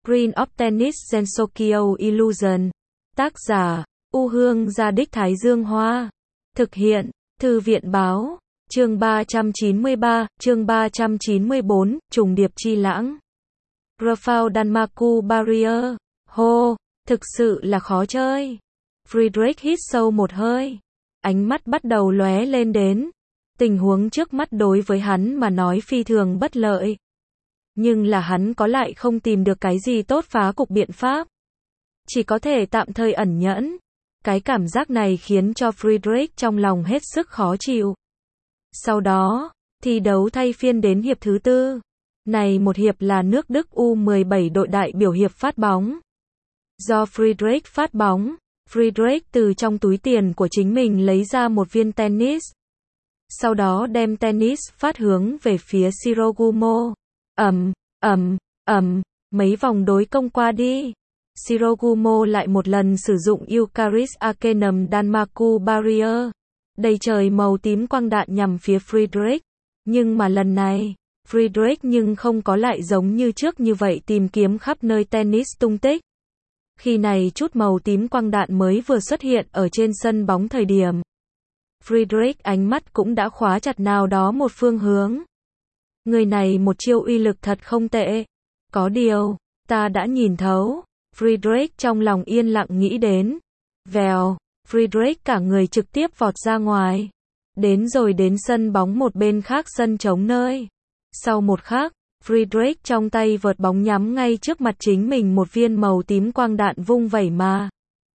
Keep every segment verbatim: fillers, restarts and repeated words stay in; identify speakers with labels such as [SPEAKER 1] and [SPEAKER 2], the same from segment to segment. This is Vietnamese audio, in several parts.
[SPEAKER 1] Green of Tennis Gensokyo Illusion. Tác giả, U Hương Gia Đích Thái Dương Hoa. Thực hiện, Thư viện Báo. Chương ba trăm chín mươi ba, chương ba trăm chín mươi bốn, trùng điệp chi lãng. Rafael Danmaku Barrier. Hô, thực sự là khó chơi. Friedrich hít sâu một hơi. Ánh mắt bắt đầu lóe lên đến. Tình huống trước mắt đối với hắn mà nói phi thường bất lợi. Nhưng là hắn có lại không tìm được cái gì tốt phá cục biện pháp. Chỉ có thể tạm thời ẩn nhẫn. Cái cảm giác này khiến cho Friedrich trong lòng hết sức khó chịu. Sau đó, thi đấu thay phiên đến hiệp thứ tư. Này một hiệp là nước Đức U mười bảy đội đại biểu hiệp phát bóng. Do Friedrich phát bóng, Friedrich từ trong túi tiền của chính mình lấy ra một viên tennis. Sau đó đem tennis phát hướng về phía Shirogumo. Ầm, ầm, ầm, mấy vòng đối công qua đi. Shirogumo lại một lần sử dụng Eucharis Arcanum Danmaku Barrier. Đầy trời màu tím quang đạn nhằm phía Friedrich. Nhưng mà lần này, Friedrich nhưng không có lại giống như trước như vậy tìm kiếm khắp nơi tennis tung tích. Khi này chút màu tím quang đạn mới vừa xuất hiện ở trên sân bóng thời điểm. Friedrich ánh mắt cũng đã khóa chặt nào đó một phương hướng. Người này một chiêu uy lực thật không tệ. Có điều, ta đã nhìn thấu. Friedrich trong lòng yên lặng nghĩ đến. Vèo, Friedrich cả người trực tiếp vọt ra ngoài. Đến rồi đến sân bóng một bên khác sân trống nơi. Sau một khắc, Friedrich trong tay vợt bóng nhắm ngay trước mặt chính mình một viên màu tím quang đạn vung vẩy mà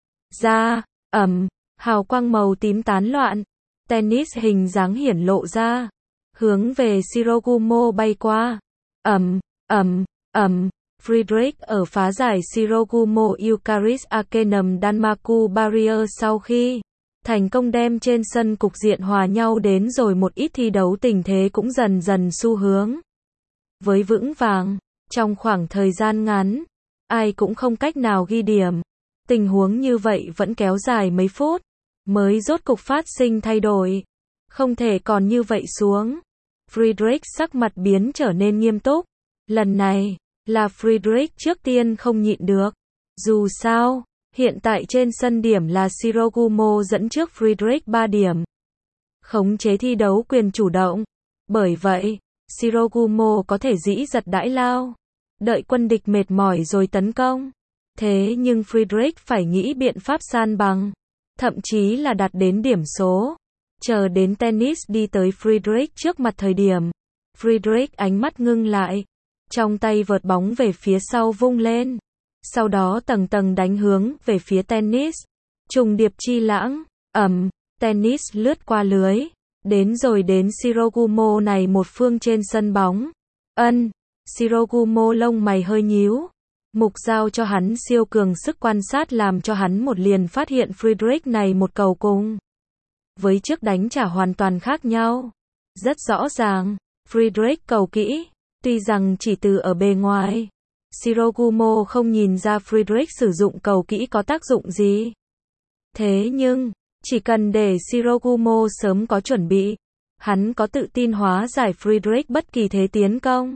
[SPEAKER 1] ra, ầm, hào quang màu tím tán loạn, tennis hình dáng hiển lộ ra, hướng về Shirogumo bay qua. Ầm, ầm, ầm, Friedrich ở phá giải Shirogumo Eucharis Arcanum Danmaku Barrier sau khi thành công đem trên sân cục diện hòa nhau đến rồi một ít thi đấu tình thế cũng dần dần xu hướng với vững vàng. Trong khoảng thời gian ngắn, ai cũng không cách nào ghi điểm. Tình huống như vậy vẫn kéo dài mấy phút, mới rốt cục phát sinh thay đổi. Không thể còn như vậy xuống. Friedrich sắc mặt biến trở nên nghiêm túc. Lần này, là Friedrich trước tiên không nhịn được. Dù sao, hiện tại trên sân điểm là Shirogumo dẫn trước Friedrich ba điểm. Khống chế thi đấu quyền chủ động. Bởi vậy, Shirogumo có thể dĩ giật đãi lao. Đợi quân địch mệt mỏi rồi tấn công. Thế nhưng Friedrich phải nghĩ biện pháp san bằng. Thậm chí là đạt đến điểm số. Chờ đến tennis đi tới Friedrich trước mặt thời điểm. Friedrich ánh mắt ngưng lại. Trong tay vợt bóng về phía sau vung lên. Sau đó tầng tầng đánh hướng về phía tennis. Trùng điệp chi lãng, ầm, tennis lướt qua lưới. Đến rồi đến Shirogumo này một phương trên sân bóng. Ân, Shirogumo lông mày hơi nhíu. Mục giao cho hắn siêu cường sức quan sát làm cho hắn một liền phát hiện Friedrich này một cầu cùng. Với trước đánh trả hoàn toàn khác nhau. Rất rõ ràng, Friedrich cầu kỹ. Tuy rằng chỉ từ ở bề ngoài, Shirogumo không nhìn ra Friedrich sử dụng cầu kỹ có tác dụng gì. Thế nhưng, chỉ cần để Shirogumo sớm có chuẩn bị, hắn có tự tin hóa giải Friedrich bất kỳ thế tiến công.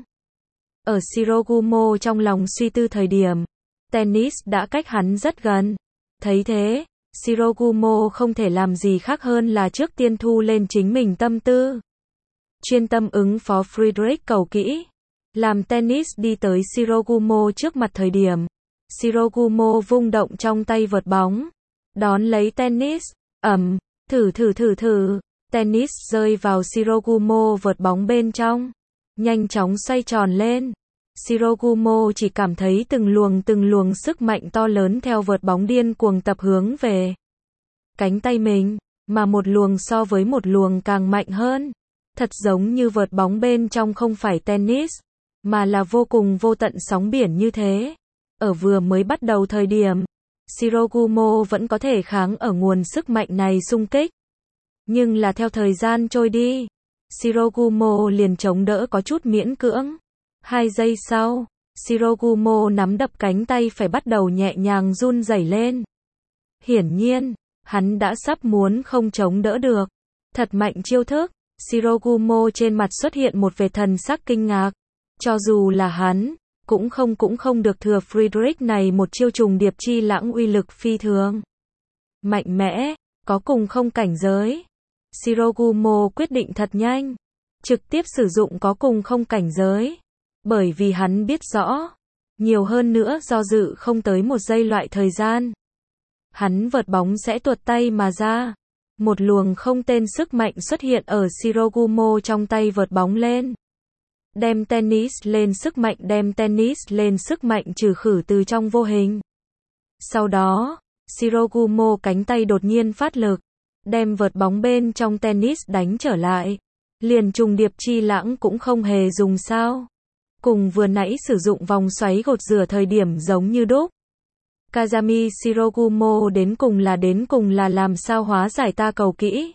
[SPEAKER 1] Ở Shirogumo trong lòng suy tư thời điểm, tennis đã cách hắn rất gần. Thấy thế, Shirogumo không thể làm gì khác hơn là trước tiên thu lên chính mình tâm tư. Chuyên tâm ứng phó Friedrich cầu kỹ. Làm tennis đi tới Shirogumo trước mặt thời điểm. Shirogumo vung động trong tay vợt bóng. Đón lấy tennis. Ầm, thử thử thử thử. Tennis rơi vào Shirogumo vợt bóng bên trong. Nhanh chóng xoay tròn lên. Shirogumo chỉ cảm thấy từng luồng từng luồng sức mạnh to lớn theo vợt bóng điên cuồng tập hướng về cánh tay mình. Mà một luồng so với một luồng càng mạnh hơn. Thật giống như vợt bóng bên trong không phải tennis. Mà là vô cùng vô tận sóng biển như thế. Ở vừa mới bắt đầu thời điểm, Shirogumo vẫn có thể kháng ở nguồn sức mạnh này xung kích. Nhưng là theo thời gian trôi đi, Shirogumo liền chống đỡ có chút miễn cưỡng. Hai giây sau, Shirogumo nắm đập cánh tay phải bắt đầu nhẹ nhàng run rẩy lên. Hiển nhiên, hắn đã sắp muốn không chống đỡ được. Thật mạnh chiêu thức, Shirogumo trên mặt xuất hiện một vệt thần sắc kinh ngạc. Cho dù là hắn, cũng không cũng không được thừa Friedrich này một chiêu trùng điệp chi lãng uy lực phi thường. Mạnh mẽ, có cùng không cảnh giới. Shirogumo quyết định thật nhanh, trực tiếp sử dụng có cùng không cảnh giới. Bởi vì hắn biết rõ, nhiều hơn nữa do dự không tới một giây loại thời gian. Hắn vợt bóng sẽ tuột tay mà ra. Một luồng không tên sức mạnh xuất hiện ở Shirogumo trong tay vợt bóng lên. Đem tennis lên sức mạnh đem tennis lên sức mạnh trừ khử từ trong vô hình. Sau đó, Shirogumo cánh tay đột nhiên phát lực, đem vợt bóng bên trong tennis đánh trở lại. Liền trùng điệp chi lãng cũng không hề dùng sao. Cùng vừa nãy sử dụng vòng xoáy gột rửa thời điểm giống như đúc. Kazami Shirogumo đến cùng là đến cùng là làm sao hóa giải ta cầu kỹ.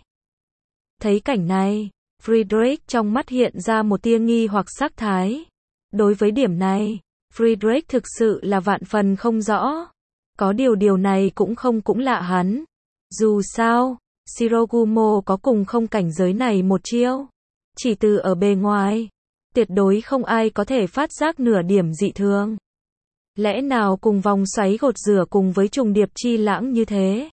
[SPEAKER 1] Thấy cảnh này, Friedrich trong mắt hiện ra một tia nghi hoặc sắc thái. Đối với điểm này, Friedrich thực sự là vạn phần không rõ. Có điều điều này cũng không cũng lạ hắn. Dù sao, Shirogumo có cùng không cảnh giới này một chiêu. Chỉ từ ở bề ngoài, tuyệt đối không ai có thể phát giác nửa điểm dị thường. Lẽ nào cùng vòng xoáy gột rửa cùng với trùng điệp chi lãng như thế?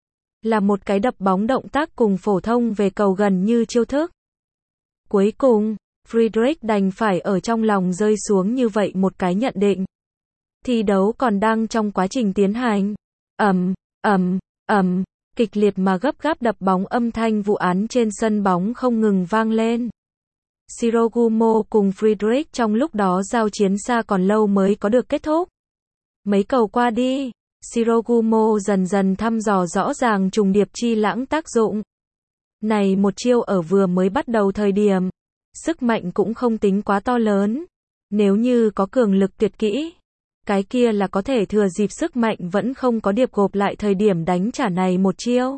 [SPEAKER 1] Là một cái đập bóng động tác cùng phổ thông về cầu gần như chiêu thức. Cuối cùng, Friedrich đành phải ở trong lòng rơi xuống như vậy một cái nhận định. Thi đấu còn đang trong quá trình tiến hành. Ầm, ầm, ầm, kịch liệt mà gấp gáp đập bóng âm thanh vụ án trên sân bóng không ngừng vang lên. Shirogumo cùng Friedrich trong lúc đó giao chiến xa còn lâu mới có được kết thúc. Mấy cầu qua đi, Shirogumo dần dần thăm dò rõ ràng trùng điệp chi lãng tác dụng. Này một chiêu ở vừa mới bắt đầu thời điểm, sức mạnh cũng không tính quá to lớn. Nếu như có cường lực tuyệt kỹ, cái kia là có thể thừa dịp sức mạnh vẫn không có điệp gộp lại thời điểm đánh trả này một chiêu.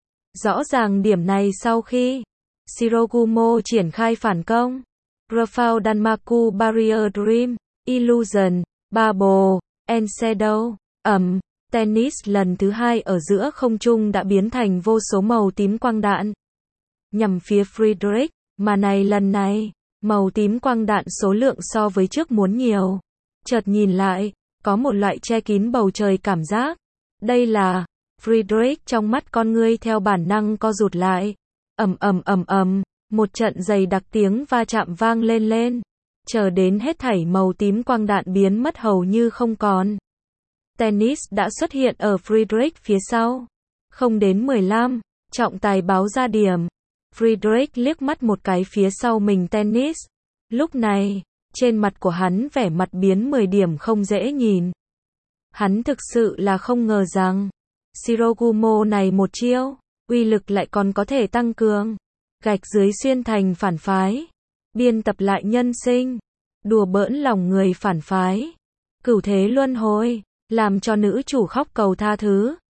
[SPEAKER 1] Rõ ràng điểm này sau khi Shirogumo triển khai phản công, Rafał Danmaku Barrier Dream, Illusion, Bubble, and Shadow, ầm, tennis lần thứ hai ở giữa không trung đã biến thành vô số màu tím quang đạn. Nhằm phía Friedrich, mà này lần này, màu tím quang đạn số lượng so với trước muốn nhiều. Chợt nhìn lại, có một loại che kín bầu trời cảm giác. Đây là, Friedrich trong mắt con ngươi theo bản năng co rụt lại. Ầm ầm ầm ầm, một trận dày đặc tiếng va chạm vang lên lên. Chờ đến hết thảy màu tím quang đạn biến mất hầu như không còn. Tennis đã xuất hiện ở Friedrich phía sau. Không đến mười lăm, trọng tài báo ra điểm. Friedrich liếc mắt một cái phía sau mình tennis. Lúc này, trên mặt của hắn vẻ mặt biến mười điểm không dễ nhìn. Hắn thực sự là không ngờ rằng, Shirogumo này một chiêu, uy lực lại còn có thể tăng cường. Gạch dưới xuyên thành phản phái. Biên tập lại nhân sinh. Đùa bỡn lòng người phản phái. Cửu thế luân hồi, làm cho nữ chủ khóc cầu tha thứ.